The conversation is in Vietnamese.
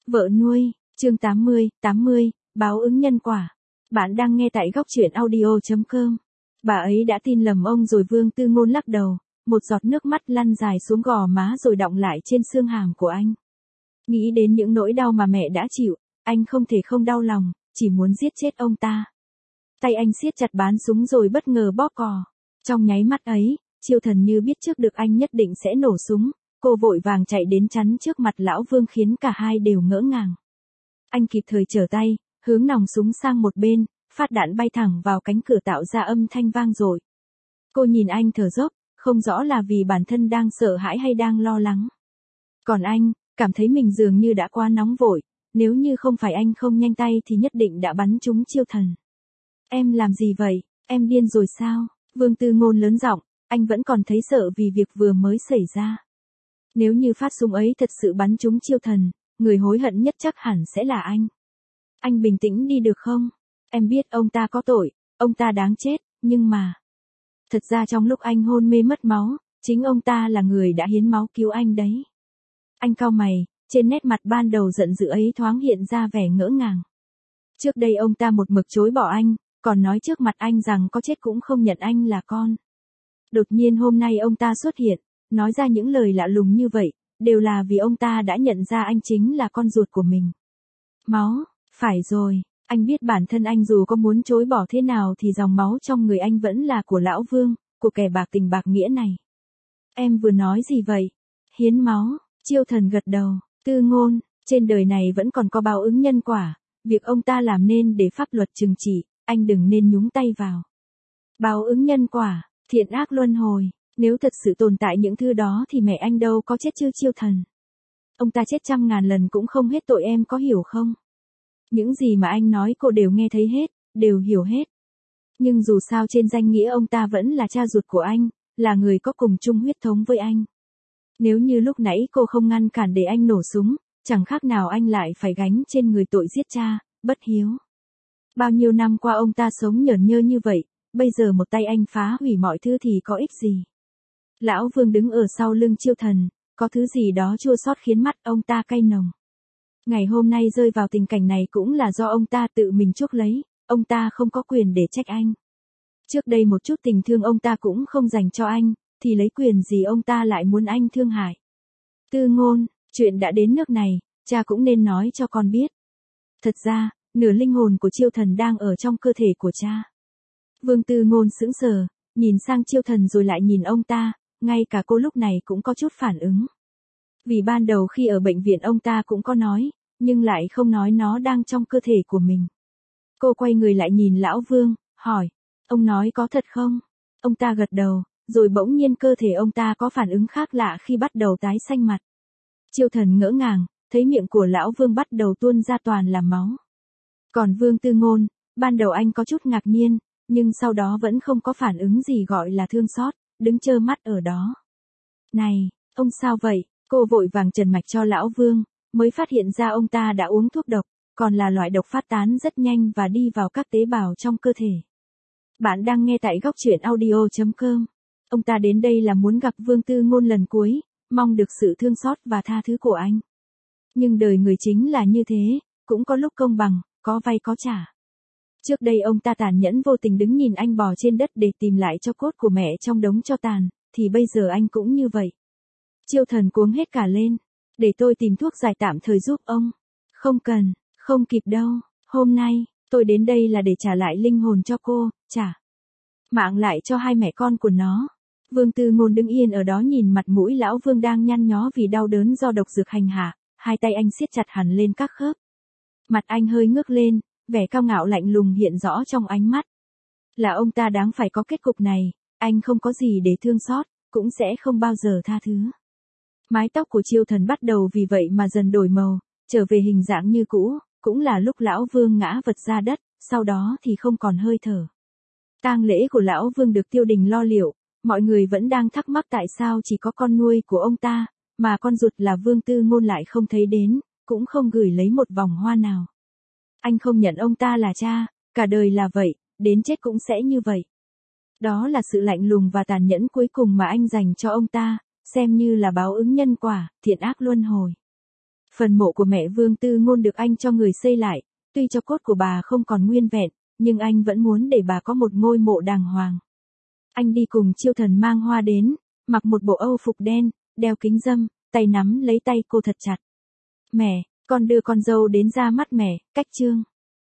Vợ nuôi, chương 80, báo ứng nhân quả. Bạn đang nghe tại góc truyện audio.com. Bà ấy đã tin lầm ông rồi. Vương Tư Ngôn lắc đầu, một giọt nước mắt lăn dài xuống gò má rồi đọng lại trên xương hàm của anh. Nghĩ đến những nỗi đau mà mẹ đã chịu, anh không thể không đau lòng, chỉ muốn giết chết ông ta. Tay anh siết chặt bán súng rồi bất ngờ bóp cò. Trong nháy mắt ấy, Chiêu Thần như biết trước được anh nhất định sẽ nổ súng. Cô vội vàng chạy đến chắn trước mặt lão Vương khiến cả hai đều ngỡ ngàng. Anh kịp thời trở tay, hướng nòng súng sang một bên, phát đạn bay thẳng vào cánh cửa tạo ra âm thanh vang dội. Cô nhìn anh thở dốc, không rõ là vì bản thân đang sợ hãi hay đang lo lắng. Còn anh, cảm thấy mình dường như đã quá nóng vội, nếu như không phải anh không nhanh tay thì nhất định đã bắn trúng Chiêu Thần. Em làm gì vậy, em điên rồi sao? Vương Tư Ngôn lớn giọng, anh vẫn còn thấy sợ vì việc vừa mới xảy ra. Nếu như phát súng ấy thật sự bắn trúng Chiêu Thần, người hối hận nhất chắc hẳn sẽ là anh. Anh bình tĩnh đi được không? Em biết ông ta có tội, ông ta đáng chết, nhưng mà... Thật ra trong lúc anh hôn mê mất máu, chính ông ta là người đã hiến máu cứu anh đấy. Anh cau mày, trên nét mặt ban đầu giận dữ ấy thoáng hiện ra vẻ ngỡ ngàng. Trước đây ông ta một mực chối bỏ anh, còn nói trước mặt anh rằng có chết cũng không nhận anh là con. Đột nhiên hôm nay ông ta xuất hiện, nói ra những lời lạ lùng như vậy, đều là vì ông ta đã nhận ra anh chính là con ruột của mình. Máu, phải rồi, anh biết bản thân anh dù có muốn chối bỏ thế nào thì dòng máu trong người anh vẫn là của lão Vương, của kẻ bạc tình bạc nghĩa này. Em vừa nói gì vậy? Hiến máu, Chiêu Thần gật đầu, Tư Ngôn, trên đời này vẫn còn có báo ứng nhân quả, việc ông ta làm nên để pháp luật trừng trị, anh đừng nên nhúng tay vào. Báo ứng nhân quả, thiện ác luân hồi. Nếu thật sự tồn tại những thứ đó thì mẹ anh đâu có chết chứ Chiêu Thần. Ông ta chết 100.000 lần cũng không hết tội, em có hiểu không? Những gì mà anh nói cô đều nghe thấy hết, đều hiểu hết. Nhưng dù sao trên danh nghĩa ông ta vẫn là cha ruột của anh, là người có cùng chung huyết thống với anh. Nếu như lúc nãy cô không ngăn cản để anh nổ súng, chẳng khác nào anh lại phải gánh trên người tội giết cha, bất hiếu. Bao nhiêu năm qua ông ta sống nhởn nhơ như vậy, bây giờ một tay anh phá hủy mọi thứ thì có ích gì? Lão Vương đứng ở sau lưng Chiêu Thần, có thứ gì đó chua xót khiến mắt ông ta cay nồng. Ngày hôm nay rơi vào tình cảnh này cũng là do ông ta tự mình chuốc lấy, ông ta không có quyền để trách anh. Trước đây một chút tình thương ông ta cũng không dành cho anh, thì lấy quyền gì ông ta lại muốn anh thương hại. Tư Ngôn, chuyện đã đến nước này, cha cũng nên nói cho con biết. Thật ra, nửa linh hồn của Chiêu Thần đang ở trong cơ thể của cha. Vương Tư Ngôn sững sờ, nhìn sang Chiêu Thần rồi lại nhìn ông ta, ngay cả cô lúc này cũng có chút phản ứng. Vì ban đầu khi ở bệnh viện ông ta cũng có nói, nhưng lại không nói nó đang trong cơ thể của mình. Cô quay người lại nhìn lão Vương, hỏi, ông nói có thật không? Ông ta gật đầu, rồi bỗng nhiên cơ thể ông ta có phản ứng khác lạ khi bắt đầu tái xanh mặt. Chiêu Thần ngỡ ngàng, thấy miệng của lão Vương bắt đầu tuôn ra toàn là máu. Còn Vương Tư Ngôn, ban đầu anh có chút ngạc nhiên, nhưng sau đó vẫn không có phản ứng gì gọi là thương xót, đứng trơ mắt ở đó. Này, ông sao vậy? Cô vội vàng trần mạch cho lão Vương, mới phát hiện ra ông ta đã uống thuốc độc, còn là loại độc phát tán rất nhanh và đi vào các tế bào trong cơ thể. Bạn đang nghe tại góc truyện audio.com. Ông ta đến đây là muốn gặp Vương Tư Ngôn lần cuối, mong được sự thương xót và tha thứ của anh. Nhưng đời người chính là như thế, cũng có lúc công bằng, có vay có trả. Trước đây ông ta tàn nhẫn vô tình đứng nhìn anh bò trên đất để tìm lại cho cốt của mẹ trong đống tro tàn, thì bây giờ anh cũng như vậy. Chiêu Thần cuống hết cả lên, để tôi tìm thuốc giải tạm thời giúp ông. Không cần, không kịp đâu, hôm nay, tôi đến đây là để trả lại linh hồn cho cô, trả mạng lại cho hai mẹ con của nó. Vương Tư Ngôn đứng yên ở đó nhìn mặt mũi lão Vương đang nhăn nhó vì đau đớn do độc dược hành hạ, hai tay anh siết chặt hẳn lên các khớp. Mặt anh hơi ngước lên, vẻ cao ngạo lạnh lùng hiện rõ trong ánh mắt. Là ông ta đáng phải có kết cục này, anh không có gì để thương xót, cũng sẽ không bao giờ tha thứ. Mái tóc của Chiêu Thần bắt đầu vì vậy mà dần đổi màu, trở về hình dạng như cũ, cũng là lúc lão Vương ngã vật ra đất, sau đó thì không còn hơi thở. Tang lễ của lão Vương được Tiêu Đình lo liệu, mọi người vẫn đang thắc mắc tại sao chỉ có con nuôi của ông ta, mà con ruột là Vương Tư Ngôn lại không thấy đến, cũng không gửi lấy một vòng hoa nào. Anh không nhận ông ta là cha, cả đời là vậy, đến chết cũng sẽ như vậy. Đó là sự lạnh lùng và tàn nhẫn cuối cùng mà anh dành cho ông ta, xem như là báo ứng nhân quả, thiện ác luân hồi. Phần mộ của mẹ Vương Tư Ngôn được anh cho người xây lại, tuy cho cốt của bà không còn nguyên vẹn, nhưng anh vẫn muốn để bà có một ngôi mộ đàng hoàng. Anh đi cùng Chiêu Thần mang hoa đến, mặc một bộ âu phục đen, đeo kính râm, tay nắm lấy tay cô thật chặt. Mẹ, con đưa con dâu đến ra mắt mẹ, cách chương.